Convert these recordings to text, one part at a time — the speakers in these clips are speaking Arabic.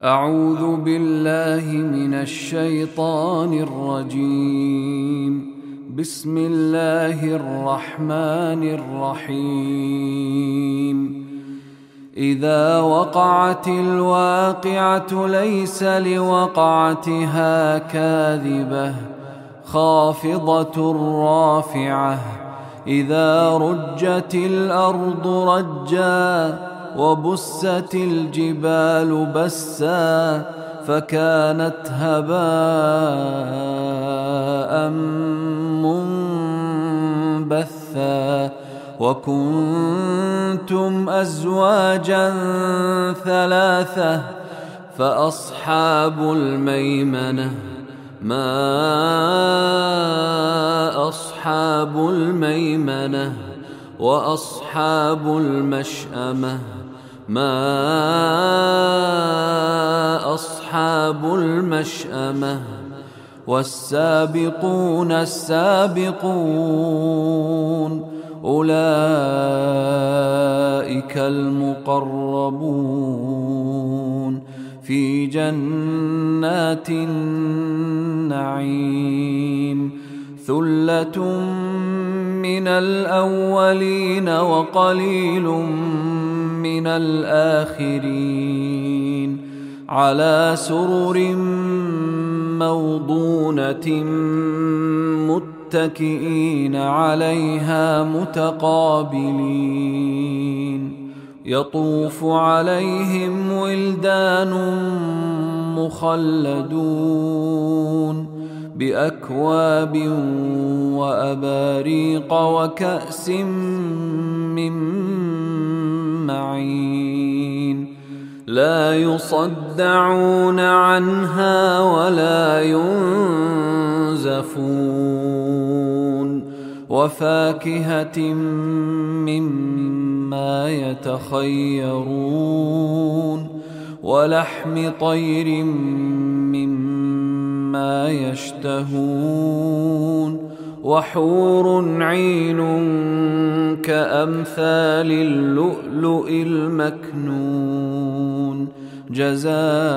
أعوذ بالله من الشيطان الرجيم. بسم الله الرحمن الرحيم. إذا وقعت الواقعة ليس لوقعتها كاذبة خافضة رافعة. إذا رجت الأرض رجا وبست الجبال بسا فكانت هباء منبثا. وكنتم أزواجا ثلاثة فأصحاب الميمنة ما أصحاب الميمنة. وأصحاب المشأمة ما أصحاب المشأمة. والسابقون السابقون أولئك المقربون في جنات النعيم. ثلة من الأولين وقليل من الآخرين على سرر موضونة متكئين عليها متقابلين. يطوف عليهم ولدان مخلدون بأكواب وأباريق وكأس من معين. لا يصدعون عنها ولا ينزفون. وفاكهة مما يتخيرون ولحم طير مما يشتهون. وحور عين كأمثال اللؤلؤ المكنون جزاء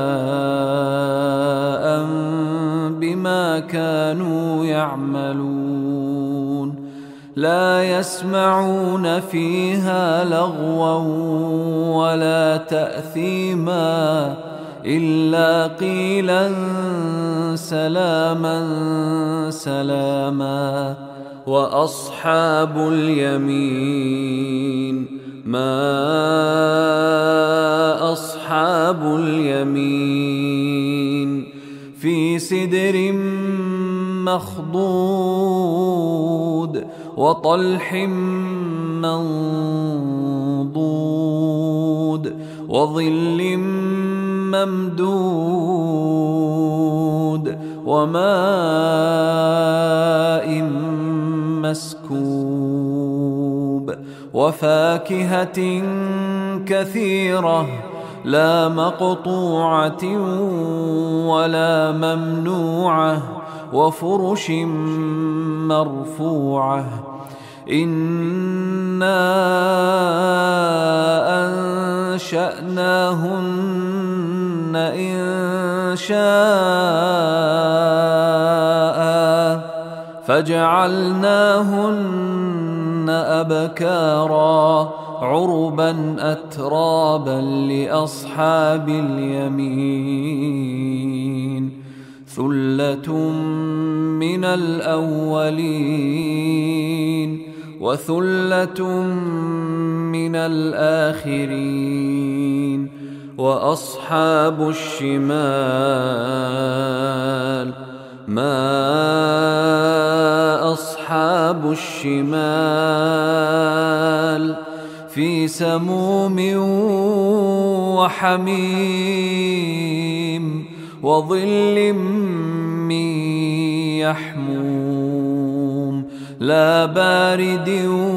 بما كانوا يعملون. لا يسمعون فيها لغوا ولا تأثيما إلا قيلا سلاما سلاما. وأصحاب اليمين ما أصحاب اليمين. في سدر مخضود وطلح منضود وظل ممدود وماء مسكوب. وفاكهة كثيرة لا مقطوعة ولا ممنوعة. وفرش مرفوعة. إنا أنشأناهن إنشاء فجعلناهن أبكارا عربا أترابا لأصحاب اليمين. ثلة من الأولين وثلة من الآخرين. وأصحاب الشمال ما أصحاب الشمال. في سموم وحميم وظل من يحموم لا بارد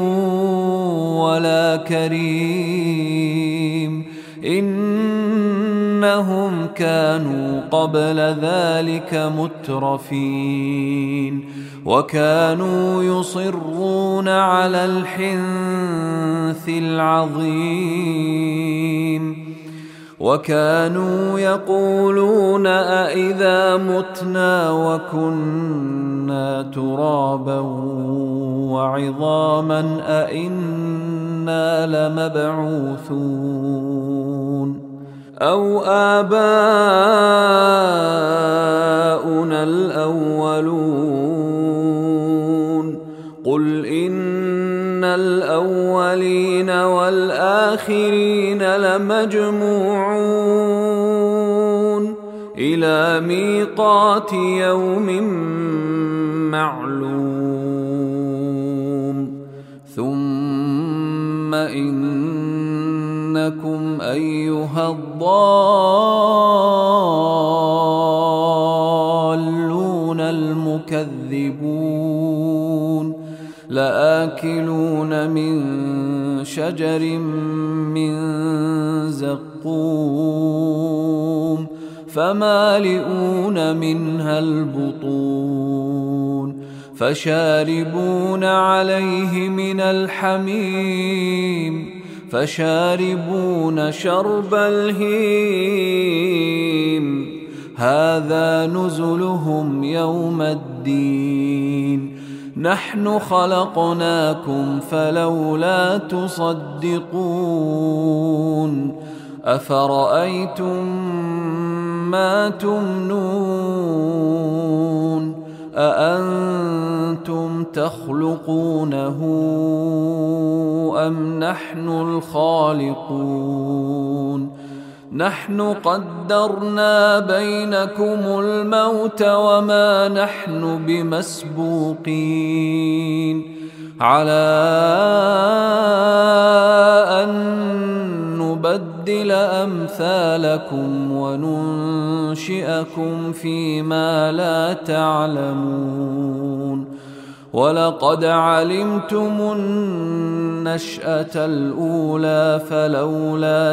ولا كريم. إنهم كانوا قبل ذلك مترفين وكانوا يصرون على الحنث العظيم. وكانوا يقولون أإذا متنا وكنا ترابا وعظاما أإنا لمبعوثون أو آباؤنا الأولون قل إن الأولين والآخرين لمجموعون إلى ميقات يوم معلوم ثم إنكم أيها الضالون المكذبون لآكلون من شجر من زقوم فمالئون منها البطون فشاربون عليه من الحميم فشاربون شرب الهيم هذا نزلهم يوم الدين نحن خلقناكم فلولا تصدقون أفرأيتم ما تمنون أأنتم تخلقونه أم نحن الخالقون نحن قدرنا بينكم الموت وما نحن بمسبوقين على أن نبدل أمثالكم وننشئكم فيما لا تعلمون ولقد علمتم النشأة الأولى فلولا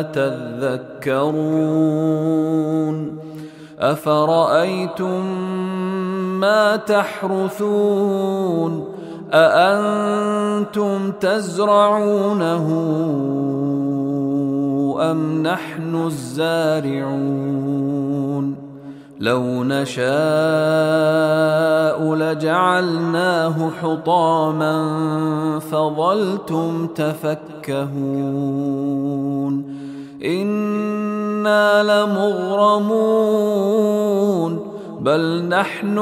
تذكرون أفرأيتم ما تحرثون أأنتم تزرعونه أم نحن الزارعون لو نشاء لجعلناه حطاما فظلتم تفكهون إنا لمغرمون بل نحن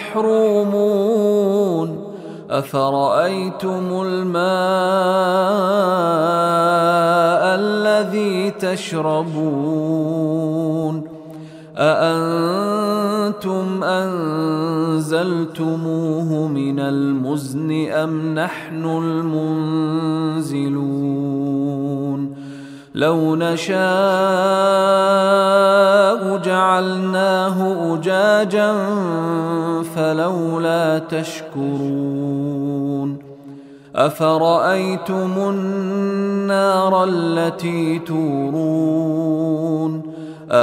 محرومون أفرأيتم الماء الذي تشربون أأنتم أنزلتموه من المزن أم نحن المنزلون لو نشاء جعلناه أجاجا فلولا تشكرون أفرأيتم النار التي تورون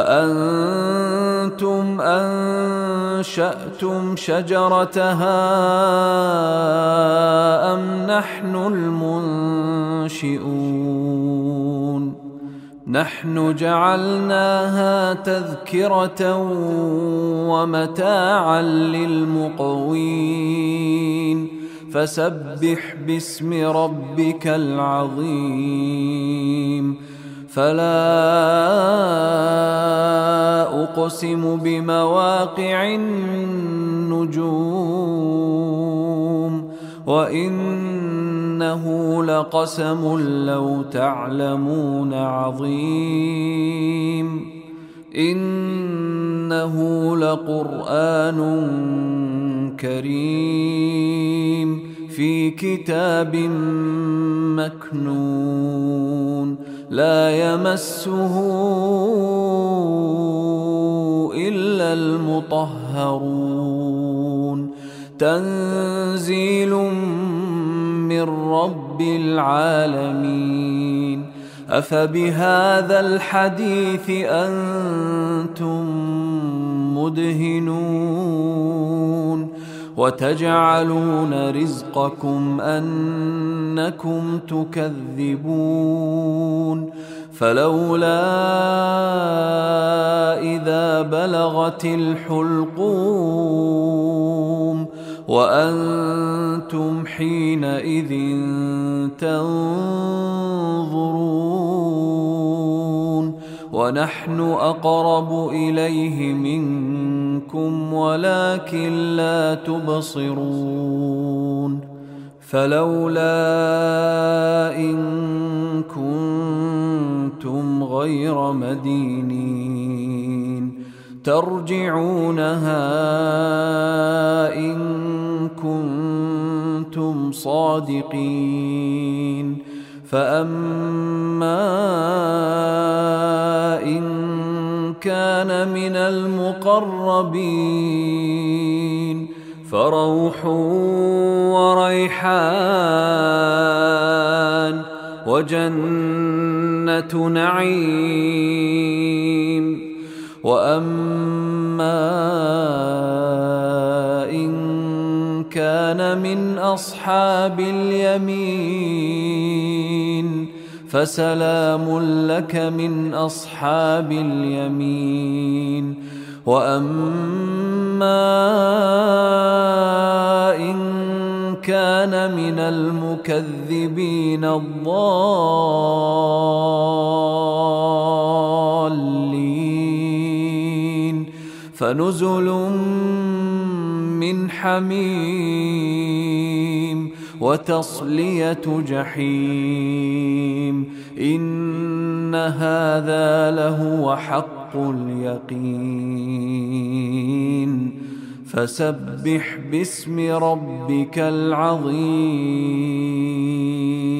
أأنتم أنشأتم شجرتها أم نحن المنشئون نحن جعلناها تذكرة ومتاعا للمقوين فسبح باسم ربك العظيم فلا أقسم بمواقع النجوم وإنه لقسم لو تعلمون عظيم إنه لقرآن كريم في كتاب مكنون لا يمسه إلا المطهرون تنزيل من رب العالمين أفبهذا الحديث أنتم مدهنون وتجعلون رزقكم أنكم تكذبون فلولا إذا بلغت الحلقوم وأنتم حينئذ تنظرون ونحن أقرب إليه منكم ولكن لا تبصرون فلولا إن كنتم غير مدينين ترجعونها إن كنتم صادقين فأما إن كان من المقربين فروح وريحان وجنة نعيم وأما إن كان من أصحاب اليمين فسلام لك من أصحاب اليمين وأما إن كان من المكذبين الضالين فنزل من حميم وتصلية جحيم إن هذا لهو حق اليقين فسبح باسم ربك العظيم.